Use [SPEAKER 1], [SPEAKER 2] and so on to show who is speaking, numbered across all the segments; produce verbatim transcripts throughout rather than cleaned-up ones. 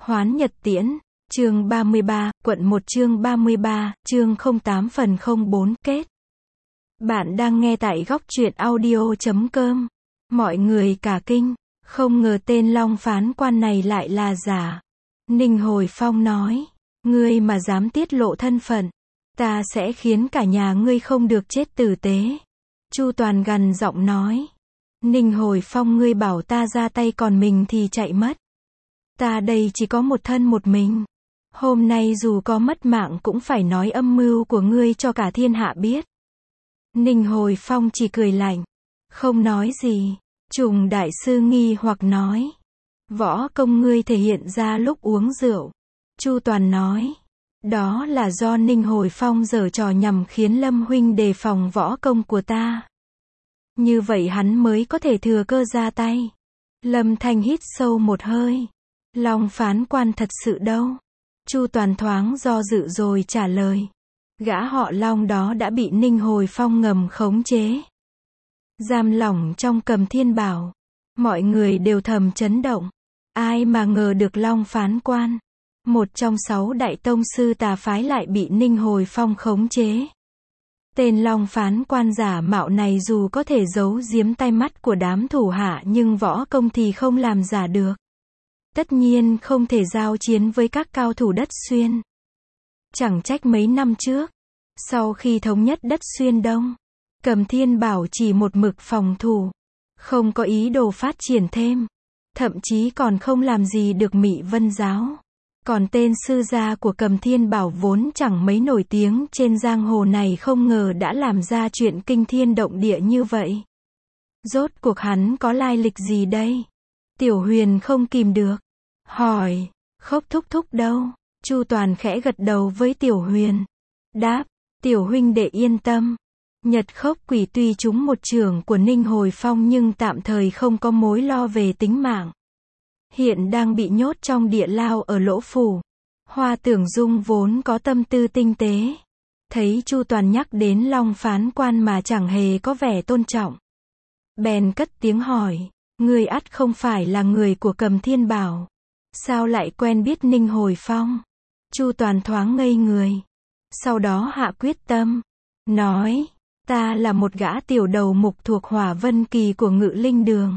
[SPEAKER 1] Hoán Nhật Tiễn, chương ba mươi ba, quận một chương ba mươi ba, chương không tám phần không bốn, kết. Bạn đang nghe tại góc truyện audio chấm com. Mọi người cả kinh, không ngờ tên Long phán quan này lại là giả. Ninh Hồi Phong nói, ngươi mà dám tiết lộ thân phận, ta sẽ khiến cả nhà ngươi không được chết tử tế. Chu Toàn gằn giọng nói, Ninh Hồi Phong, ngươi bảo ta ra tay còn mình thì chạy mất. Ta đây chỉ có một thân một mình. Hôm nay dù có mất mạng cũng phải nói âm mưu của ngươi cho cả thiên hạ biết. Ninh Hồi Phong chỉ cười lạnh, không nói gì. Trùng đại sư nghi hoặc nói, võ công ngươi thể hiện ra lúc uống rượu. Chu Toàn nói, đó là do Ninh Hồi Phong giở trò nhằm khiến Lâm huynh đề phòng võ công của ta. Như vậy hắn mới có thể thừa cơ ra tay. Lâm Thanh hít sâu một hơi. Long phán quan thật sự đâu? Chu Toàn thoáng do dự rồi trả lời. Gã họ Long đó đã bị Ninh Hồi Phong ngầm khống chế, giam lỏng trong Cầm Thiên Bảo. Mọi người đều thầm chấn động. Ai mà ngờ được Long phán quan, một trong sáu đại tông sư tà phái, lại bị Ninh Hồi Phong khống chế. Tên Long phán quan giả mạo này dù có thể giấu giếm tai mắt của đám thủ hạ nhưng võ công thì không làm giả được. Tất nhiên không thể giao chiến với các cao thủ đất Xuyên. Chẳng trách mấy năm trước, sau khi thống nhất đất Xuyên Đông, Cầm Thiên Bảo chỉ một mực phòng thủ, không có ý đồ phát triển thêm, thậm chí còn không làm gì được Mị Vân Giáo. Còn tên sư gia của Cầm Thiên Bảo vốn chẳng mấy nổi tiếng trên giang hồ này không ngờ đã làm ra chuyện kinh thiên động địa như vậy. Rốt cuộc hắn có lai lịch gì đây? Tiểu Huyền không kìm được, hỏi, Khốc thúc thúc đâu? Chu Toàn khẽ gật đầu với Tiểu Huyền, đáp, Tiểu huynh đệ yên tâm. Nhật Khốc Quỷ tuy trúng một chưởng của Ninh Hồi Phong nhưng tạm thời không có mối lo về tính mạng. Hiện đang bị nhốt trong địa lao ở Lỗ Phủ. Hoa Tưởng Dung vốn có tâm tư tinh tế, thấy Chu Toàn nhắc đến Long phán quan mà chẳng hề có vẻ tôn trọng, bèn cất tiếng hỏi, ngươi ắt không phải là người của Cầm Thiên Bảo, sao lại quen biết Ninh Hồi Phong? Chu Toàn thoáng ngây người, sau đó hạ quyết tâm, nói, ta là một gã tiểu đầu mục thuộc Hỏa Vân Kỳ của Ngự Linh Đường.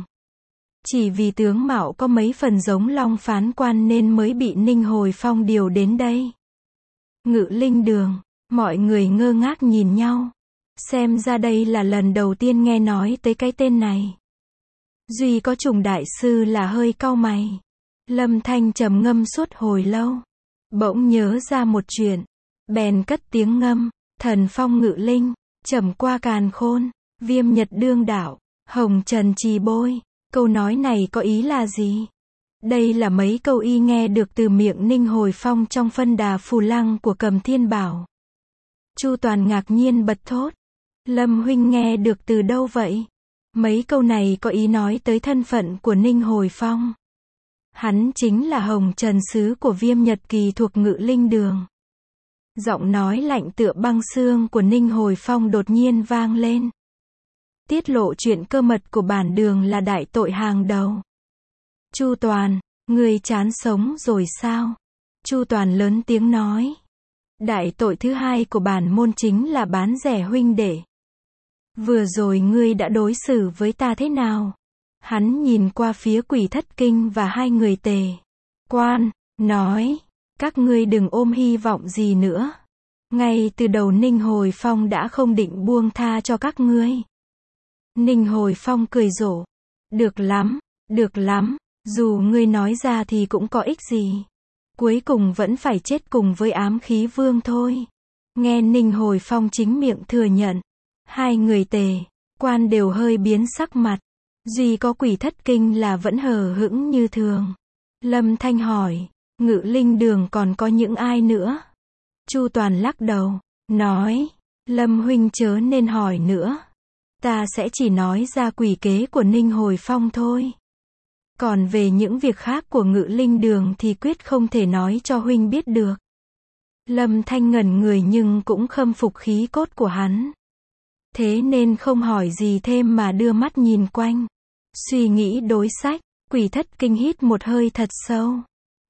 [SPEAKER 1] Chỉ vì tướng mạo có mấy phần giống Long phán quan nên mới bị Ninh Hồi Phong điều đến đây. Ngự Linh Đường, mọi người ngơ ngác nhìn nhau. Xem ra đây là lần đầu tiên nghe nói tới cái tên này. Duy có Trùng đại sư là hơi cau mày. Lâm Thanh trầm ngâm suốt hồi lâu, bỗng nhớ ra một chuyện, bèn cất tiếng ngâm, Thần Phong Ngự Linh, Trầm qua càn khôn, Viêm Nhật đương đạo, Hồng Trần trì bôi. Câu nói này có ý là gì? Đây là mấy câu y nghe được từ miệng Ninh Hồi Phong trong phân đà phù lăng của Cầm Thiên Bảo. Chu Toàn ngạc nhiên bật thốt, Lâm huynh nghe được từ đâu vậy? Mấy câu này có ý nói tới thân phận của Ninh Hồi Phong. Hắn chính là Hồng Trần sứ của Viêm Nhật Kỳ thuộc Ngự Linh Đường. Giọng nói lạnh tựa băng xương của Ninh Hồi Phong đột nhiên vang lên. Tiết lộ chuyện cơ mật của bản đường là đại tội hàng đầu. Chu Toàn, ngươi chán sống rồi sao? Chu Toàn lớn tiếng nói. Đại tội thứ hai của bản môn chính là bán rẻ huynh đệ. Vừa rồi ngươi đã đối xử với ta thế nào? Hắn nhìn qua phía Quỷ Thất Kinh và hai người Tề Quan, nói, các ngươi đừng ôm hy vọng gì nữa. Ngay từ đầu Ninh Hồi Phong đã không định buông tha cho các ngươi. Ninh Hồi Phong cười rộ, được lắm, được lắm, dù ngươi nói ra thì cũng có ích gì. Cuối cùng vẫn phải chết cùng với Ám Khí Vương thôi. Nghe Ninh Hồi Phong chính miệng thừa nhận, hai người Tề Quan đều hơi biến sắc mặt. Duy có Quỷ Thất Kinh là vẫn hờ hững như thường. Lâm Thanh hỏi, Ngự Linh Đường còn có những ai nữa? Chu Toàn lắc đầu, nói, Lâm huynh chớ nên hỏi nữa. Ta sẽ chỉ nói ra quỷ kế của Ninh Hồi Phong thôi. Còn về những việc khác của Ngự Linh Đường thì quyết không thể nói cho huynh biết được. Lâm Thanh ngẩn người nhưng cũng khâm phục khí cốt của hắn. Thế nên không hỏi gì thêm mà đưa mắt nhìn quanh. Suy nghĩ đối sách, Quỷ Thất Kinh hít một hơi thật sâu.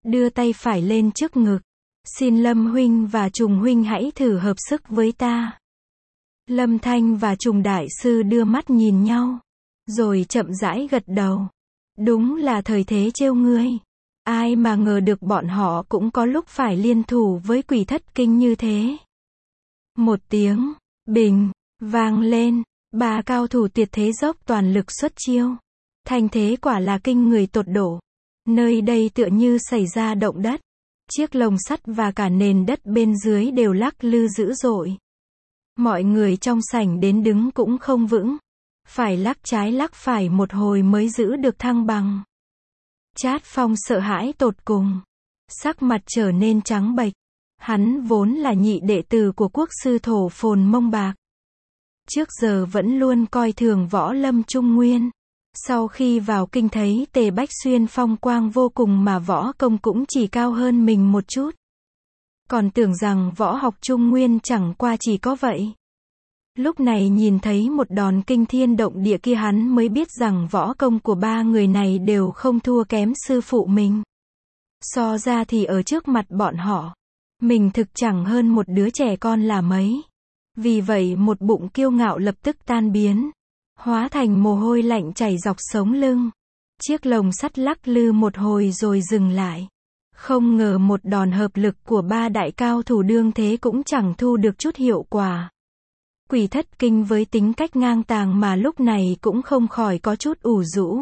[SPEAKER 1] đưa tay phải lên trước ngực. Xin Lâm huynh và Trùng huynh hãy thử hợp sức với ta. Lâm Thanh và Trùng đại sư đưa mắt nhìn nhau, rồi chậm rãi gật đầu. Đúng là thời thế trêu ngươi. Ai mà ngờ được bọn họ cũng có lúc phải liên thủ với Quỷ Thất Kinh như thế. Một tiếng bình vang lên, ba cao thủ tuyệt thế dốc toàn lực xuất chiêu. Thanh thế quả là kinh người tột độ. Nơi đây tựa như xảy ra động đất. Chiếc lồng sắt và cả nền đất bên dưới đều lắc lư dữ dội. Mọi người trong sảnh đến đứng cũng không vững. Phải lắc trái lắc phải một hồi mới giữ được thăng bằng. Trát Phong sợ hãi tột cùng. Sắc mặt trở nên trắng bệch. Hắn vốn là nhị đệ tử của quốc sư thổ phồn Mông Bạc. Trước giờ vẫn luôn coi thường Võ Lâm Trung Nguyên. Sau khi vào kinh thấy Tề Bách Xuyên phong quang vô cùng mà võ công cũng chỉ cao hơn mình một chút. Còn tưởng rằng võ học Trung Nguyên chẳng qua chỉ có vậy. Lúc này nhìn thấy một đòn kinh thiên động địa kia hắn mới biết rằng võ công của ba người này đều không thua kém sư phụ mình. So ra thì ở trước mặt bọn họ, mình thực chẳng hơn một đứa trẻ con là mấy. Vì vậy một bụng kiêu ngạo lập tức tan biến, hóa thành mồ hôi lạnh chảy dọc sống lưng. Chiếc lồng sắt lắc lư một hồi rồi dừng lại. Không ngờ một đòn hợp lực của ba đại cao thủ đương thế cũng chẳng thu được chút hiệu quả. Quỷ Thất Kinh với tính cách ngang tàng mà lúc này cũng không khỏi có chút ủ rũ.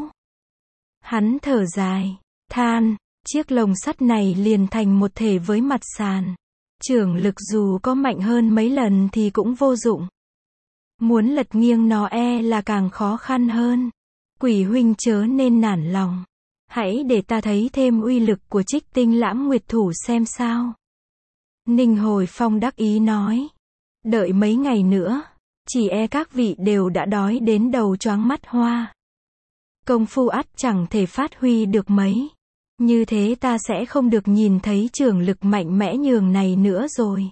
[SPEAKER 1] Hắn thở dài, than, chiếc lồng sắt này liền thành một thể với mặt sàn. Chưởng lực dù có mạnh hơn mấy lần thì cũng vô dụng. Muốn lật nghiêng nó e là càng khó khăn hơn. Quỷ huynh chớ nên nản lòng. Hãy để ta thấy thêm uy lực của Trích Tinh Lãm Nguyệt Thủ xem sao. Ninh Hồi Phong đắc ý nói. Đợi mấy ngày nữa, chỉ e các vị đều đã đói đến đầu choáng mắt hoa. Công phu ắt chẳng thể phát huy được mấy. Như thế ta sẽ không được nhìn thấy chưởng lực mạnh mẽ nhường này nữa rồi.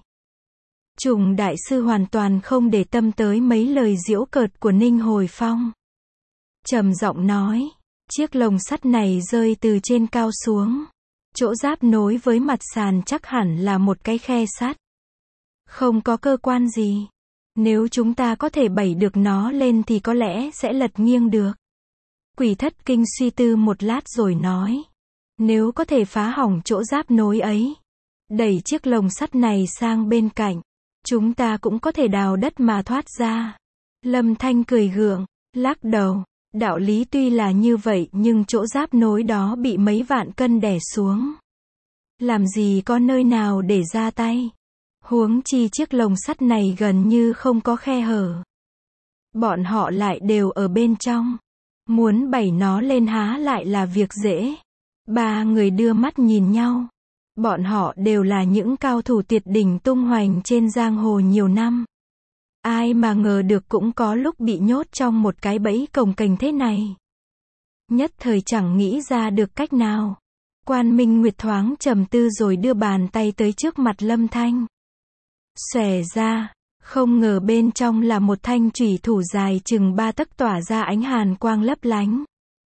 [SPEAKER 1] Trùng đại sư hoàn toàn không để tâm tới mấy lời giễu cợt của Ninh Hồi Phong. Trầm giọng nói, chiếc lồng sắt này rơi từ trên cao xuống. Chỗ giáp nối với mặt sàn chắc hẳn là một cái khe sắt. Không có cơ quan gì. Nếu chúng ta có thể bẩy được nó lên thì có lẽ sẽ lật nghiêng được. Quỷ Thất Kinh suy tư một lát rồi nói. Nếu có thể phá hỏng chỗ giáp nối ấy, đẩy chiếc lồng sắt này sang bên cạnh, chúng ta cũng có thể đào đất mà thoát ra. Lâm Thanh cười gượng, lắc đầu. Đạo lý tuy là như vậy nhưng chỗ giáp nối đó bị mấy vạn cân đè xuống. Làm gì có nơi nào để ra tay. Huống chi chiếc lồng sắt này gần như không có khe hở. Bọn họ lại đều ở bên trong. Muốn bẩy nó lên há lại là việc dễ. Ba người đưa mắt nhìn nhau. Bọn họ đều là những cao thủ tuyệt đỉnh tung hoành trên giang hồ nhiều năm. Ai mà ngờ được cũng có lúc bị nhốt trong một cái bẫy cồng kềnh thế này. Nhất thời chẳng nghĩ ra được cách nào. Quan Minh Nguyệt thoáng trầm tư rồi đưa bàn tay tới trước mặt Lâm Thanh. Xòe ra, không ngờ bên trong là một thanh chủy thủ dài chừng ba tấc tỏa ra ánh hàn quang lấp lánh.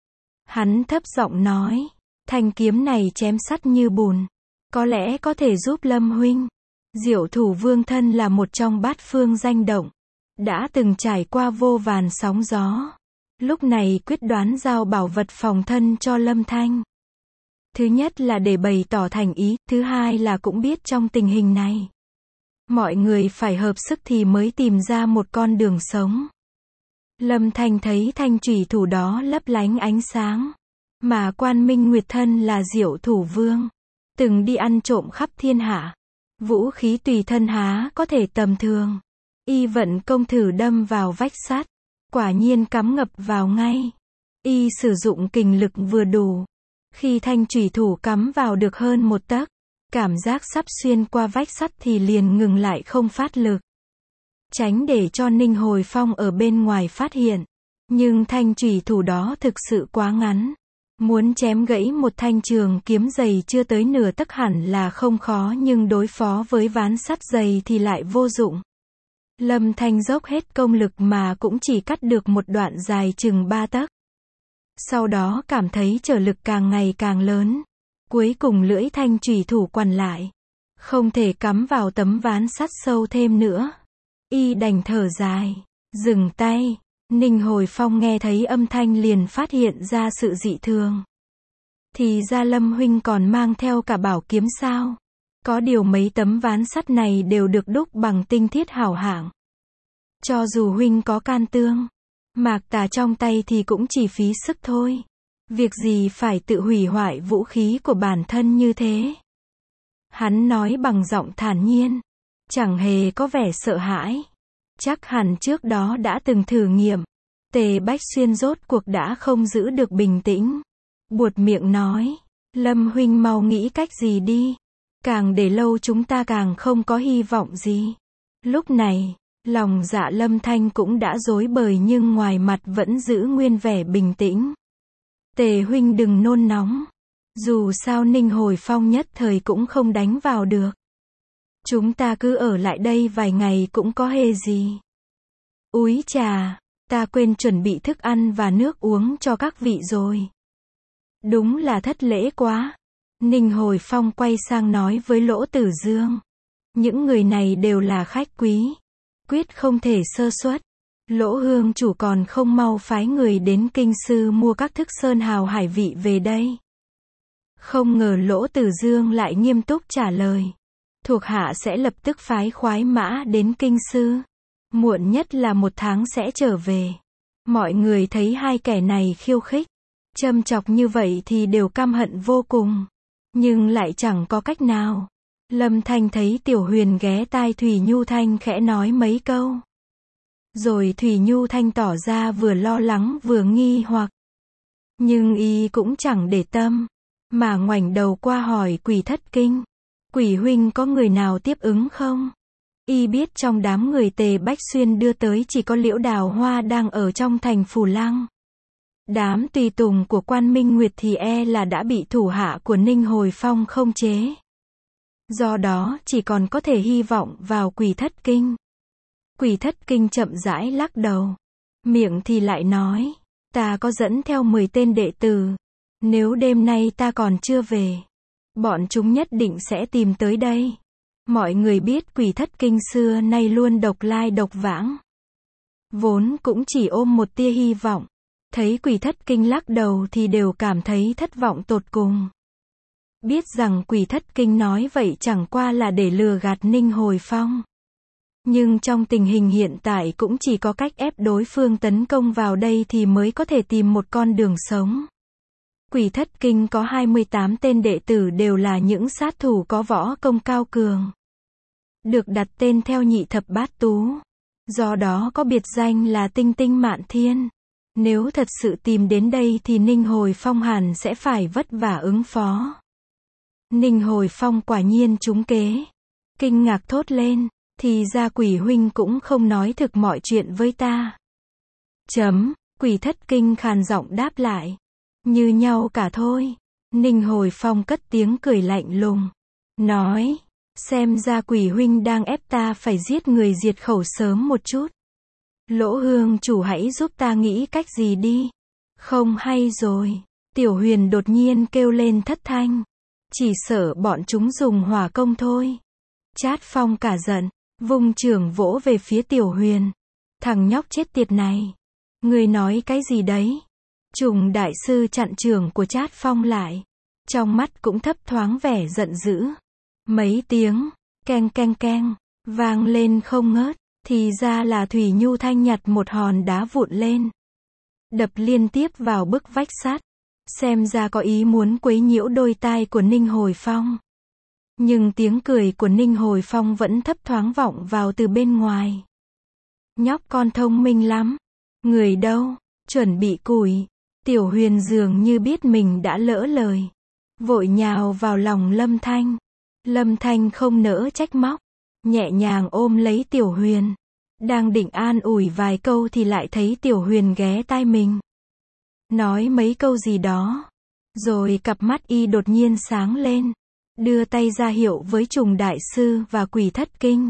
[SPEAKER 1] Hắn thấp giọng nói, thanh kiếm này chém sắt như bùn, có lẽ có thể giúp Lâm huynh. Diệu Thủ Vương thân là một trong bát phương danh động, đã từng trải qua vô vàn sóng gió. Lúc này quyết đoán giao bảo vật phòng thân cho Lâm Thanh. Thứ nhất là để bày tỏ thành ý, thứ hai là cũng biết trong tình hình này, mọi người phải hợp sức thì mới tìm ra một con đường sống. Lâm Thanh thấy thanh chủy thủ đó lấp lánh ánh sáng, mà Quan Minh Nguyệt thân là Diệu Thủ Vương, từng đi ăn trộm khắp thiên hạ. Vũ khí tùy thân há có thể tầm thường. Y vận công thử đâm vào vách sắt, quả nhiên cắm ngập vào ngay. Y sử dụng kình lực vừa đủ. Khi thanh chủy thủ cắm vào được hơn một tấc, cảm giác sắp xuyên qua vách sắt thì liền ngừng lại không phát lực. Tránh để cho Ninh Hồi Phong ở bên ngoài phát hiện. Nhưng thanh chủy thủ đó thực sự quá ngắn. Muốn chém gãy một thanh trường kiếm dày chưa tới nửa tấc hẳn là không khó, nhưng đối phó với ván sắt dày thì lại vô dụng. Lâm Thanh dốc hết công lực mà cũng chỉ cắt được một đoạn dài chừng ba tấc. Sau đó cảm thấy trở lực càng ngày càng lớn. Cuối cùng lưỡi thanh chủy thủ quằn lại. Không thể cắm vào tấm ván sắt sâu thêm nữa. Y đành thở dài. Dừng tay. Ninh Hồi Phong nghe thấy âm thanh liền phát hiện ra sự dị thường. Thì ra Lâm huynh còn mang theo cả bảo kiếm sao? Có điều mấy tấm ván sắt này đều được đúc bằng tinh thiết hảo hạng. Cho dù huynh có can tương, mạc tà trong tay thì cũng chỉ phí sức thôi. Việc gì phải tự hủy hoại vũ khí của bản thân như thế? Hắn nói bằng giọng thản nhiên, chẳng hề có vẻ sợ hãi. Chắc hẳn trước đó đã từng thử nghiệm. Tề Bách Xuyên rốt cuộc đã không giữ được bình tĩnh. Buột miệng nói, Lâm huynh mau nghĩ cách gì đi. Càng để lâu chúng ta càng không có hy vọng gì. Lúc này, lòng dạ Lâm Thanh cũng đã rối bời nhưng ngoài mặt vẫn giữ nguyên vẻ bình tĩnh. Tề huynh đừng nôn nóng. Dù sao Ninh Hồi Phong nhất thời cũng không đánh vào được. Chúng ta cứ ở lại đây vài ngày cũng có hề gì. Úi chà, ta quên chuẩn bị thức ăn và nước uống cho các vị rồi. Đúng là thất lễ quá. Ninh Hồi Phong quay sang nói với Lỗ Tử Dương. Những người này đều là khách quý. Quyết không thể sơ suất. Lỗ hương chủ còn không mau phái người đến kinh sư mua các thức sơn hào hải vị về đây. Không ngờ Lỗ Tử Dương lại nghiêm túc trả lời. Thuộc hạ sẽ lập tức phái khoái mã đến kinh sư. Muộn nhất là một tháng sẽ trở về. Mọi người thấy hai kẻ này khiêu khích, châm chọc như vậy thì đều căm hận vô cùng. Nhưng lại chẳng có cách nào. Lâm Thanh thấy Tiểu Huyền ghé tai Thủy Nhu Thanh khẽ nói mấy câu. Rồi Thủy Nhu Thanh tỏ ra vừa lo lắng vừa nghi hoặc. Nhưng y cũng chẳng để tâm, mà ngoảnh đầu qua hỏi Quỷ Thất Kinh. Quỷ huynh có người nào tiếp ứng không? Y biết trong đám người Tề Bách Xuyên đưa tới chỉ có Liễu Đào Hoa đang ở trong thành Phù Lăng. Đám tùy tùng của Quan Minh Nguyệt thì e là đã bị thủ hạ của Ninh Hồi Phong không chế. Do đó chỉ còn có thể hy vọng vào Quỷ Thất Kinh. Quỷ Thất Kinh chậm rãi lắc đầu. Miệng thì lại nói, ta có dẫn theo mười tên đệ tử. Nếu đêm nay ta còn chưa về, bọn chúng nhất định sẽ tìm tới đây. Mọi người biết Quỷ Thất Kinh xưa nay luôn độc lai độc vãng. Vốn cũng chỉ ôm một tia hy vọng. Thấy Quỷ Thất Kinh lắc đầu thì đều cảm thấy thất vọng tột cùng. Biết rằng Quỷ Thất Kinh nói vậy chẳng qua là để lừa gạt Ninh Hồi Phong. Nhưng trong tình hình hiện tại cũng chỉ có cách ép đối phương tấn công vào đây thì mới có thể tìm một con đường sống. Quỷ Thất Kinh có hai mươi tám tên đệ tử đều là những sát thủ có võ công cao cường. Được đặt tên theo Nhị Thập Bát Tú. Do đó có biệt danh là Tinh Tinh Mạn Thiên. Nếu thật sự tìm đến đây thì Ninh Hồi Phong hẳn sẽ phải vất vả ứng phó. Ninh Hồi Phong quả nhiên trúng kế. Kinh ngạc thốt lên, thì ra Quỷ huynh cũng không nói thực mọi chuyện với ta. Chấm, Quỷ Thất Kinh khàn giọng đáp lại. Như nhau cả thôi. Ninh Hồi Phong cất tiếng cười lạnh lùng. Nói, xem ra Quỷ huynh đang ép ta phải giết người diệt khẩu sớm một chút. Lỗ hương chủ hãy giúp ta nghĩ cách gì đi. Không hay rồi. Tiểu Huyền đột nhiên kêu lên thất thanh. Chỉ sợ bọn chúng dùng hỏa công thôi. Trát Phong cả giận, vung chưởng vỗ về phía Tiểu Huyền. Thằng nhóc chết tiệt này. Ngươi nói cái gì đấy? Trùng đại sư chặn chưởng của Trát Phong lại. Trong mắt cũng thấp thoáng vẻ giận dữ. Mấy tiếng, keng keng keng, vang lên không ngớt. Thì ra là Thủy Nhu Thanh nhặt một hòn đá vụn lên. Đập liên tiếp vào bức vách sắt. Xem ra có ý muốn quấy nhiễu đôi tai của Ninh Hồi Phong. Nhưng tiếng cười của Ninh Hồi Phong vẫn thấp thoáng vọng vào từ bên ngoài. Nhóc con thông minh lắm. Người đâu? Chuẩn bị củi. Tiểu Huyền dường như biết mình đã lỡ lời. Vội nhào vào lòng Lâm Thanh. Lâm Thanh không nỡ trách móc. Nhẹ nhàng ôm lấy Tiểu Huyền. Đang định an ủi vài câu thì lại thấy Tiểu Huyền ghé tai mình. Nói mấy câu gì đó. Rồi cặp mắt y đột nhiên sáng lên. Đưa tay ra hiệu với Trùng đại sư và Quỷ Thất Kinh.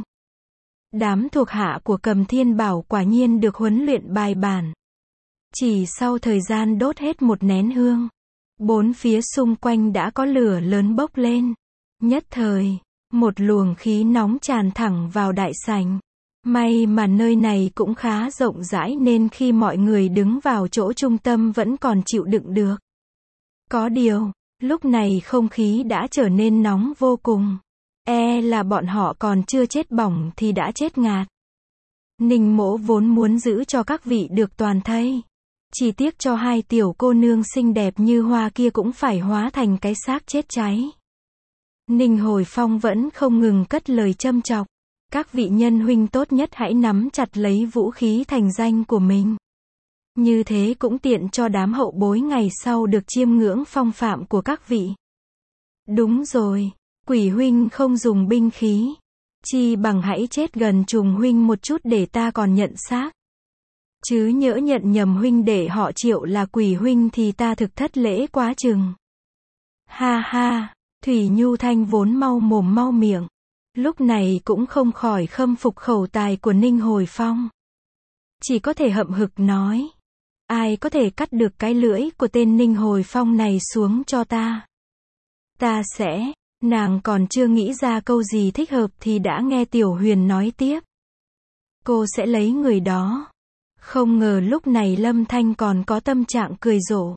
[SPEAKER 1] Đám thuộc hạ của Cầm Thiên Bảo quả nhiên được huấn luyện bài bản. Chỉ sau thời gian đốt hết một nén hương, Bốn phía xung quanh đã có lửa lớn bốc lên. Nhất thời, một luồng khí nóng tràn thẳng vào đại sảnh. May mà nơi này cũng khá rộng rãi nên khi mọi người đứng vào chỗ trung tâm vẫn còn chịu đựng được. Có điều, lúc này không khí đã trở nên nóng vô cùng. E là bọn họ còn chưa chết bỏng thì đã chết ngạt. Ninh Mỗ vốn muốn giữ cho các vị được toàn thây. Chỉ tiếc cho hai tiểu cô nương xinh đẹp như hoa kia cũng phải hóa thành cái xác chết cháy. Ninh Hồi Phong vẫn không ngừng cất lời châm chọc. Các vị nhân huynh tốt nhất hãy nắm chặt lấy vũ khí thành danh của mình. Như thế cũng tiện cho đám hậu bối ngày sau được chiêm ngưỡng phong phạm của các vị. Đúng rồi, Quỷ huynh không dùng binh khí. Chi bằng hãy chết gần Trùng huynh một chút để ta còn nhận xác. Chứ nhỡ nhận nhầm huynh để họ Triệu là Quỷ huynh thì ta thực thất lễ quá chừng. Ha ha, Thủy Nhu Thanh vốn mau mồm mau miệng. Lúc này cũng không khỏi khâm phục khẩu tài của Ninh Hồi Phong. Chỉ có thể hậm hực nói. Ai có thể cắt được cái lưỡi của tên Ninh Hồi Phong này xuống cho ta? Ta sẽ, nàng còn chưa nghĩ ra câu gì thích hợp thì đã nghe Tiểu Huyền nói tiếp. Cô sẽ lấy người đó. Không ngờ lúc này Lâm Thanh còn có tâm trạng cười rộ.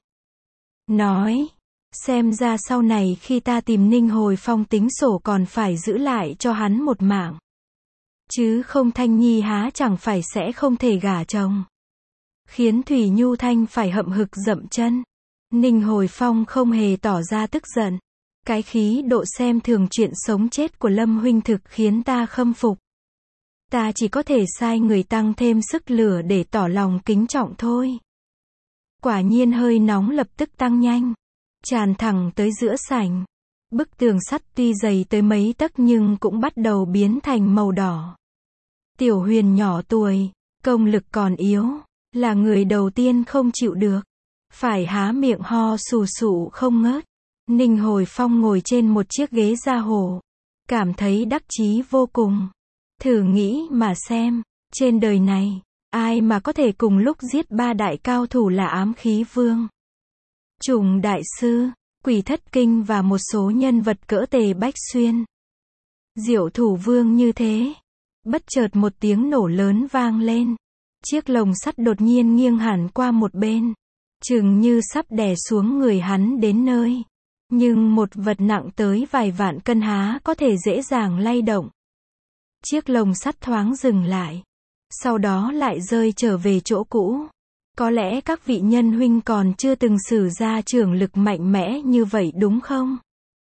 [SPEAKER 1] Nói, xem ra sau này khi ta tìm Ninh Hồi Phong tính sổ còn phải giữ lại cho hắn một mạng. Chứ không Thanh Nhi há chẳng phải sẽ không thể gả chồng. Khiến Thủy Nhu Thanh phải hậm hực dậm chân. Ninh Hồi Phong không hề tỏ ra tức giận. Cái khí độ xem thường chuyện sống chết của Lâm huynh thực khiến ta khâm phục. Ta chỉ có thể sai người tăng thêm sức lửa để tỏ lòng kính trọng thôi. Quả nhiên hơi nóng lập tức tăng nhanh. Tràn thẳng tới giữa sảnh. Bức tường sắt tuy dày tới mấy tấc nhưng cũng bắt đầu biến thành màu đỏ. Tiểu Huyền nhỏ tuổi, công lực còn yếu, là người đầu tiên không chịu được. Phải há miệng ho sù sụ không ngớt. Ninh Hồi Phong ngồi trên một chiếc ghế da hổ. Cảm thấy đắc chí vô cùng. Thử nghĩ mà xem, trên đời này, ai mà có thể cùng lúc giết ba đại cao thủ là Ám Khí Vương, Trùng Đại Sư, Quỷ Thất Kinh và một số nhân vật cỡ Tề Bách Xuyên. Diệu Thủ Vương như thế. Bất chợt một tiếng nổ lớn vang lên. Chiếc lồng sắt đột nhiên nghiêng hẳn qua một bên. Chừng như sắp đè xuống người hắn đến nơi. Nhưng một vật nặng tới vài vạn cân há có thể dễ dàng lay động. Chiếc lồng sắt thoáng dừng lại. Sau đó lại rơi trở về chỗ cũ. Có lẽ các vị nhân huynh còn chưa từng sử ra trưởng lực mạnh mẽ như vậy đúng không?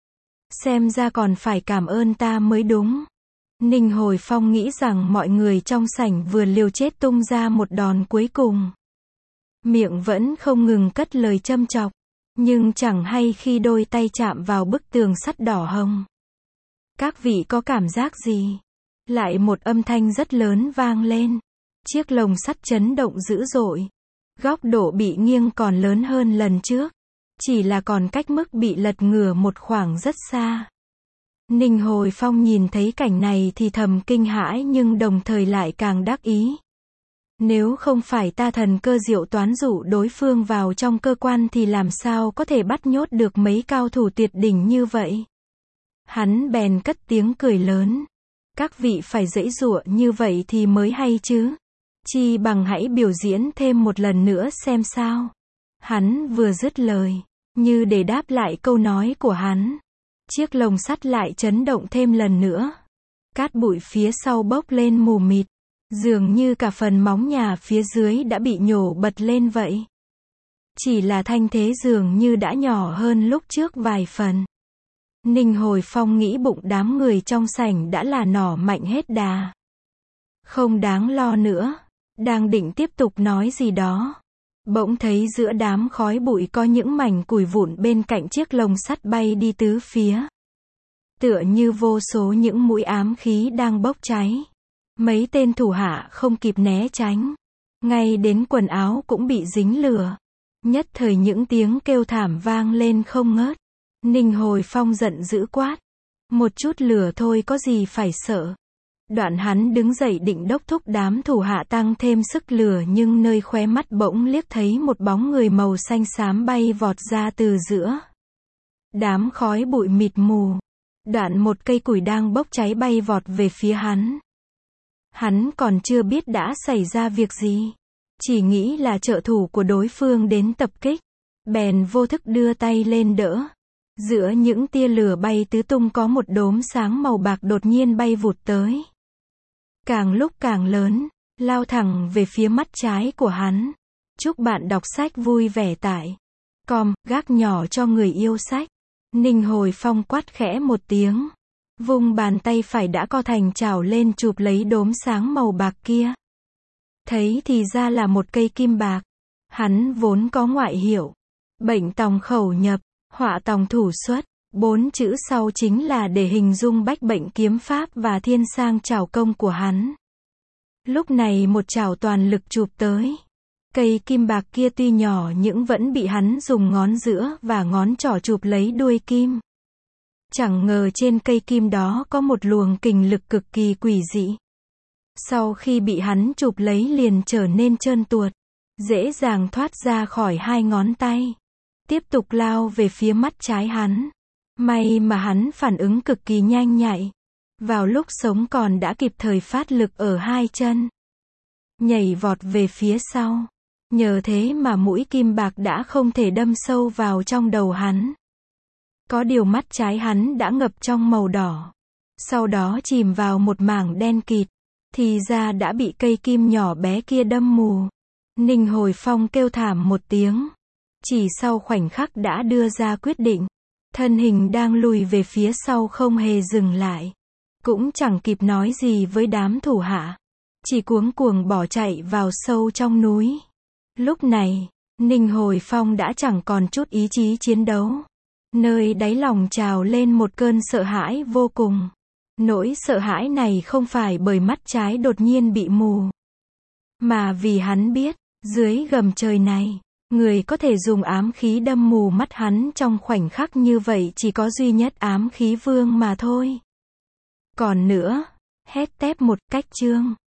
[SPEAKER 1] Xem ra còn phải cảm ơn ta mới đúng. Ninh Hồi Phong nghĩ rằng mọi người trong sảnh vừa liều chết tung ra một đòn cuối cùng. Miệng vẫn không ngừng cất lời châm chọc. Nhưng chẳng hay khi đôi tay chạm vào bức tường sắt đỏ hồng. Các vị có cảm giác gì? Lại một âm thanh rất lớn vang lên. Chiếc lồng sắt chấn động dữ dội. Góc độ bị nghiêng còn lớn hơn lần trước. Chỉ là còn cách mức bị lật ngửa một khoảng rất xa. Ninh Hồi Phong nhìn thấy cảnh này thì thầm kinh hãi nhưng đồng thời lại càng đắc ý. Nếu không phải ta thần cơ diệu toán dụ đối phương vào trong cơ quan thì làm sao có thể bắt nhốt được mấy cao thủ tuyệt đỉnh như vậy. Hắn bèn cất tiếng cười lớn. Các vị phải giãy giụa như vậy thì mới hay chứ. Chi bằng hãy biểu diễn thêm một lần nữa xem sao. Hắn vừa dứt lời, như để đáp lại câu nói của hắn. Chiếc lồng sắt lại chấn động thêm lần nữa. Cát bụi phía sau bốc lên mù mịt. Dường như cả phần móng nhà phía dưới đã bị nhổ bật lên vậy. Chỉ là thanh thế dường như đã nhỏ hơn lúc trước vài phần. Ninh Hồi Phong nghĩ bụng đám người trong sảnh đã là nỏ mạnh hết đà. Không đáng lo nữa. Đang định tiếp tục nói gì đó. Bỗng thấy giữa đám khói bụi có những mảnh củi vụn bên cạnh chiếc lồng sắt bay đi tứ phía. Tựa như vô số những mũi ám khí đang bốc cháy. Mấy tên thủ hạ không kịp né tránh. Ngay đến quần áo cũng bị dính lửa. Nhất thời những tiếng kêu thảm vang lên không ngớt. Ninh Hồi Phong giận dữ quát. Một chút lửa thôi có gì phải sợ. Đoạn hắn đứng dậy định đốc thúc đám thủ hạ tăng thêm sức lửa, nhưng nơi khóe mắt bỗng liếc thấy một bóng người màu xanh xám bay vọt ra từ giữa đám khói bụi mịt mù. Đoạn một cây củi đang bốc cháy bay vọt về phía hắn. Hắn còn chưa biết đã xảy ra việc gì, chỉ nghĩ là trợ thủ của đối phương đến tập kích, bèn vô thức đưa tay lên đỡ. Giữa những tia lửa bay tứ tung có một đốm sáng màu bạc đột nhiên bay vụt tới. Càng lúc càng lớn, lao thẳng về phía mắt trái của hắn. Chúc bạn đọc sách vui vẻ tại com, gác nhỏ cho người yêu sách. Ninh Hồi Phong quát khẽ một tiếng. Vung bàn tay phải đã co thành chảo lên chụp lấy đốm sáng màu bạc kia. Thấy thì ra là một cây kim bạc. Hắn vốn có ngoại hiệu bệnh tòng khẩu nhập, họa tòng thủ xuất. Bốn chữ sau chính là để hình dung bách bệnh kiếm pháp và thiên sang chảo công của hắn. Lúc này một chảo toàn lực chụp tới. Cây kim bạc kia tuy nhỏ nhưng vẫn bị hắn dùng ngón giữa và ngón trỏ chụp lấy đuôi kim. Chẳng ngờ trên cây kim đó có một luồng kình lực cực kỳ quỷ dị. Sau khi bị hắn chụp lấy liền trở nên trơn tuột, dễ dàng thoát ra khỏi hai ngón tay. Tiếp tục lao về phía mắt trái hắn. May mà hắn phản ứng cực kỳ nhanh nhạy. Vào lúc sống còn đã kịp thời phát lực ở hai chân, nhảy vọt về phía sau. Nhờ thế mà mũi kim bạc đã không thể đâm sâu vào trong đầu hắn. Có điều mắt trái hắn đã ngập trong màu đỏ. Sau đó chìm vào một mảng đen kịt. Thì ra đã bị cây kim nhỏ bé kia đâm mù. Ninh Hồi Phong kêu thảm một tiếng. Chỉ sau khoảnh khắc đã đưa ra quyết định. Thân hình đang lùi về phía sau không hề dừng lại. Cũng chẳng kịp nói gì với đám thủ hạ. Chỉ cuống cuồng bỏ chạy vào sâu trong núi. Lúc này, Ninh Hồi Phong đã chẳng còn chút ý chí chiến đấu. Nơi đáy lòng trào lên một cơn sợ hãi vô cùng. Nỗi sợ hãi này không phải bởi mắt trái đột nhiên bị mù, mà vì hắn biết, dưới gầm trời này, người có thể dùng ám khí đâm mù mắt hắn trong khoảnh khắc như vậy chỉ có duy nhất ám khí vương mà thôi. Còn nữa, hét tép một cách chương.